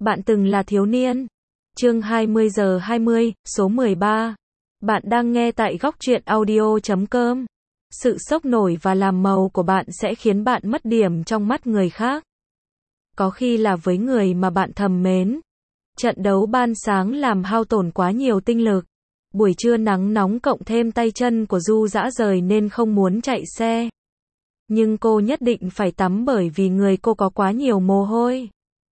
Bạn từng là thiếu niên. Chương 20 giờ 20, số 13. Bạn đang nghe tại góc truyện audio.com. Sự sốc nổi và làm màu của bạn sẽ khiến bạn mất điểm trong mắt người khác. Có khi là với người mà bạn thầm mến. Trận đấu ban sáng làm hao tổn quá nhiều tinh lực. Buổi trưa nắng nóng cộng thêm tay chân của Du rã rời nên không muốn chạy xe. Nhưng cô nhất định phải tắm bởi vì người cô có quá nhiều mồ hôi.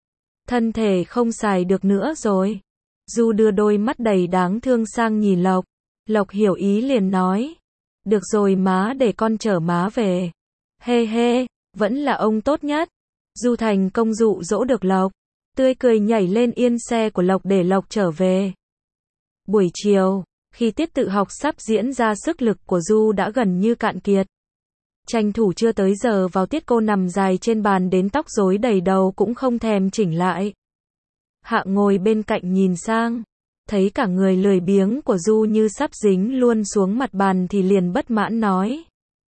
Thân thể không xài được nữa rồi. Du đưa đôi mắt đầy đáng thương sang nhìn Lộc. Lộc hiểu ý liền nói. Được rồi má, để con chở má về. Hê hê, vẫn là ông tốt nhất. Du thành công dụ dỗ được Lộc. Tươi cười nhảy lên yên xe của Lộc để Lộc trở về. Buổi chiều, khi tiết tự học sắp diễn ra, sức lực của Du đã gần như cạn kiệt. Tranh thủ chưa tới giờ vào tiết, cô nằm dài trên bàn đến tóc rối đầy đầu cũng không thèm chỉnh lại. Hạ ngồi bên cạnh nhìn sang, thấy cả người lười biếng của Du như sắp dính luôn xuống mặt bàn thì liền bất mãn nói.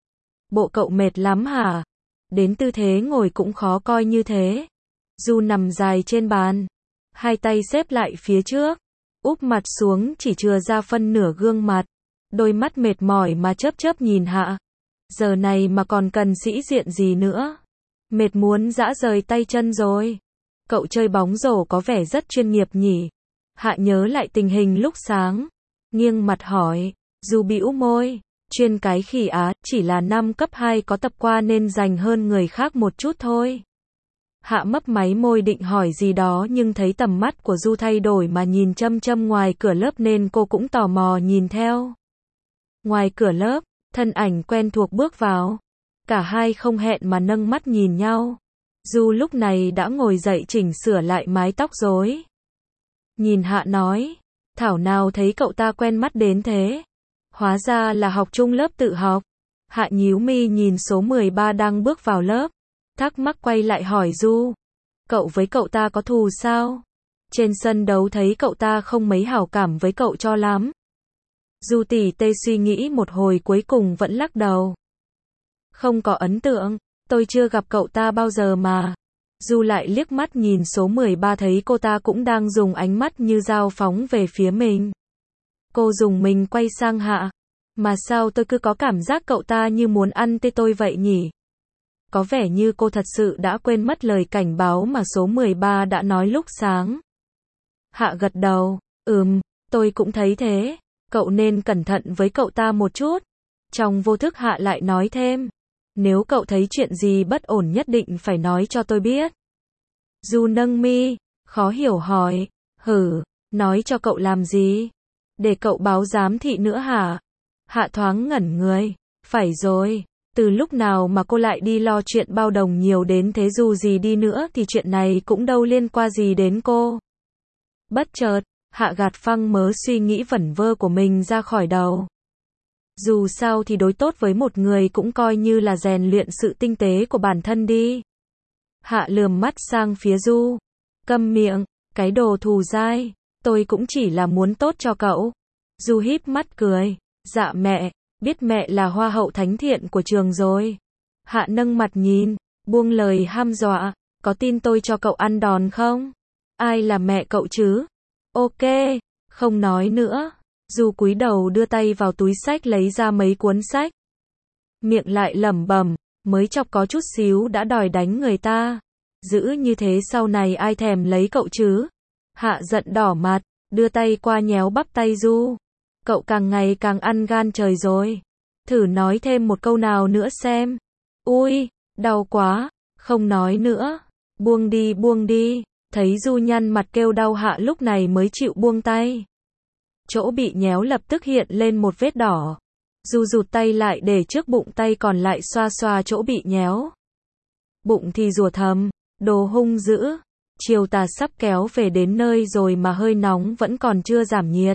Bộ cậu mệt lắm hả? Đến tư thế ngồi cũng khó coi như thế. Du nằm dài trên bàn, hai tay xếp lại phía trước, úp mặt xuống chỉ chừa ra phân nửa gương mặt, đôi mắt mệt mỏi mà chớp chớp nhìn Hạ. Giờ này mà còn cần sĩ diện gì nữa? Mệt muốn rã rời tay chân rồi. Cậu chơi bóng rổ có vẻ rất chuyên nghiệp nhỉ? Hạ nhớ lại tình hình lúc sáng, nghiêng mặt hỏi. Du bĩu môi, chuyên cái khỉ á, chỉ là năm cấp 2 có tập qua nên dành hơn người khác một chút thôi. Hạ mấp máy môi định hỏi gì đó nhưng thấy tầm mắt của Du thay đổi mà nhìn chăm chăm ngoài cửa lớp nên cô cũng tò mò nhìn theo. Ngoài cửa lớp, thân ảnh quen thuộc bước vào. Cả hai không hẹn mà nâng mắt nhìn nhau. Du lúc này đã ngồi dậy chỉnh sửa lại mái tóc rối. Nhìn Hạ nói, thảo nào thấy cậu ta quen mắt đến thế. Hóa ra là học chung lớp tự học. Hạ nhíu mi nhìn số 13 đang bước vào lớp. Thắc mắc quay lại hỏi Du. Cậu với cậu ta có thù sao? Trên sân đấu thấy cậu ta không mấy hảo cảm với cậu cho lắm. Du tỉ tê suy nghĩ một hồi cuối cùng vẫn lắc đầu. Không có ấn tượng, tôi chưa gặp cậu ta bao giờ mà. Du lại liếc mắt nhìn số 13 thấy cô ta cũng đang dùng ánh mắt như dao phóng về phía mình. Cô dùng mình quay sang Hạ. Mà sao tôi cứ có cảm giác cậu ta như muốn ăn tê tôi vậy nhỉ? Có vẻ như cô thật sự đã quên mất lời cảnh báo mà số 13 đã nói lúc sáng. Hạ gật đầu, tôi cũng thấy thế. Cậu nên cẩn thận với cậu ta một chút. Trong vô thức Hạ lại nói thêm. Nếu cậu thấy chuyện gì bất ổn nhất định phải nói cho tôi biết. Du nâng mi, khó hiểu hỏi. Nói cho cậu làm gì? Để cậu báo giám thị nữa hả? Hạ thoáng ngẩn người. Phải rồi. Từ lúc nào mà cô lại đi lo chuyện bao đồng nhiều đến thế, dù gì đi nữa thì chuyện này cũng đâu liên quan gì đến cô. Bất chợt, Hạ gạt phăng mớ suy nghĩ vẩn vơ của mình ra khỏi đầu. Dù sao thì đối tốt với một người cũng coi như là rèn luyện sự tinh tế của bản thân đi. Hạ lườm mắt sang phía Du. Câm miệng, cái đồ thù dai, tôi cũng chỉ là muốn tốt cho cậu. Du híp mắt cười. Dạ mẹ, biết mẹ là hoa hậu thánh thiện của trường rồi. Hạ nâng mặt nhìn, buông lời ham dọa. Có tin tôi cho cậu ăn đòn không? Ai là mẹ cậu chứ? Ok, không nói nữa. Du cúi đầu đưa tay vào túi sách lấy ra mấy cuốn sách. Miệng lại lẩm bẩm, mới chọc có chút xíu đã đòi đánh người ta. Giữ như thế sau này ai thèm lấy cậu chứ? Hạ giận đỏ mặt, đưa tay qua nhéo bắp tay Du. Cậu càng ngày càng ăn gan trời rồi. Thử nói thêm một câu nào nữa xem. Ui, đau quá, không nói nữa. Buông đi. Thấy Du nhăn mặt kêu đau, Hạ lúc này mới chịu buông tay. Chỗ bị nhéo lập tức hiện lên một vết đỏ. Du rụt tay lại để trước bụng, tay còn lại xoa xoa chỗ bị nhéo. Bụng thì rủa thầm, đồ hung dữ. Chiều tà sắp kéo về đến nơi rồi mà hơi nóng vẫn còn chưa giảm nhiệt.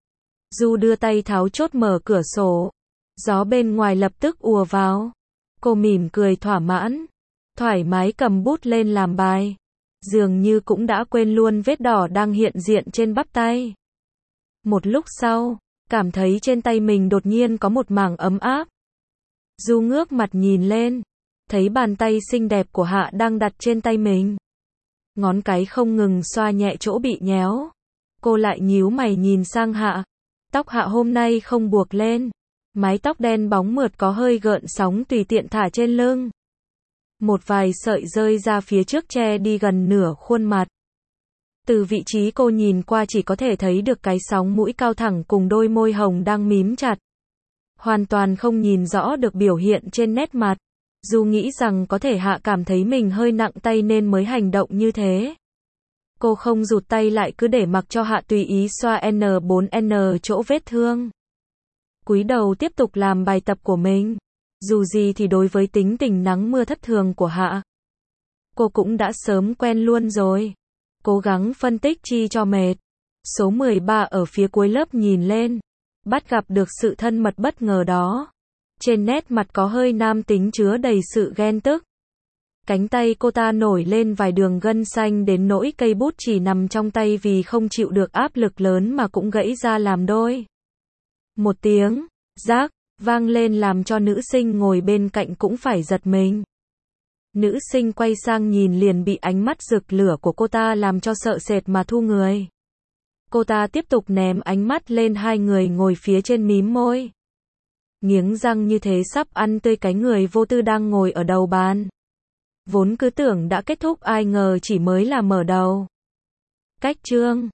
Du đưa tay tháo chốt mở cửa sổ. Gió bên ngoài lập tức ùa vào. Cô mỉm cười thỏa mãn. Thoải mái cầm bút lên làm bài. Dường như cũng đã quên luôn vết đỏ đang hiện diện trên bắp tay. Một lúc sau, cảm thấy trên tay mình đột nhiên có một mảng ấm áp. Du ngước mặt nhìn lên. Thấy bàn tay xinh đẹp của Hạ đang đặt trên tay mình. Ngón cái không ngừng xoa nhẹ chỗ bị nhéo. Cô lại nhíu mày nhìn sang Hạ. Tóc Hạ hôm nay không buộc lên. Mái tóc đen bóng mượt có hơi gợn sóng tùy tiện thả trên lưng. Một vài sợi rơi ra phía trước che đi gần nửa khuôn mặt. Từ vị trí cô nhìn qua chỉ có thể thấy được cái sóng mũi cao thẳng cùng đôi môi hồng đang mím chặt. Hoàn toàn không nhìn rõ được biểu hiện trên nét mặt. Dù nghĩ rằng có thể Hạ cảm thấy mình hơi nặng tay nên mới hành động như thế. Cô không rụt tay lại cứ để mặc cho Hạ tùy ý xoa N4N chỗ vết thương. Cúi đầu tiếp tục làm bài tập của mình. Dù gì thì đối với tính tình nắng mưa thất thường của Hạ, cô cũng đã sớm quen luôn rồi. Cố gắng phân tích chi cho mệt. Số 13 ở phía cuối lớp nhìn lên. Bắt gặp được sự thân mật bất ngờ đó. Trên nét mặt có hơi nam tính chứa đầy sự ghen tức. Cánh tay cô ta nổi lên vài đường gân xanh đến nỗi cây bút chỉ nằm trong tay vì không chịu được áp lực lớn mà cũng gãy ra làm đôi. Một tiếng rác vang lên làm cho nữ sinh ngồi bên cạnh cũng phải giật mình. Nữ sinh quay sang nhìn liền bị ánh mắt rực lửa của cô ta làm cho sợ sệt mà thu người. Cô ta tiếp tục ném ánh mắt lên hai người ngồi phía trên mím môi. Nghiến răng như thế sắp ăn tươi cái người vô tư đang ngồi ở đầu bàn. Vốn cứ tưởng đã kết thúc ai ngờ chỉ mới là mở đầu. Cách chương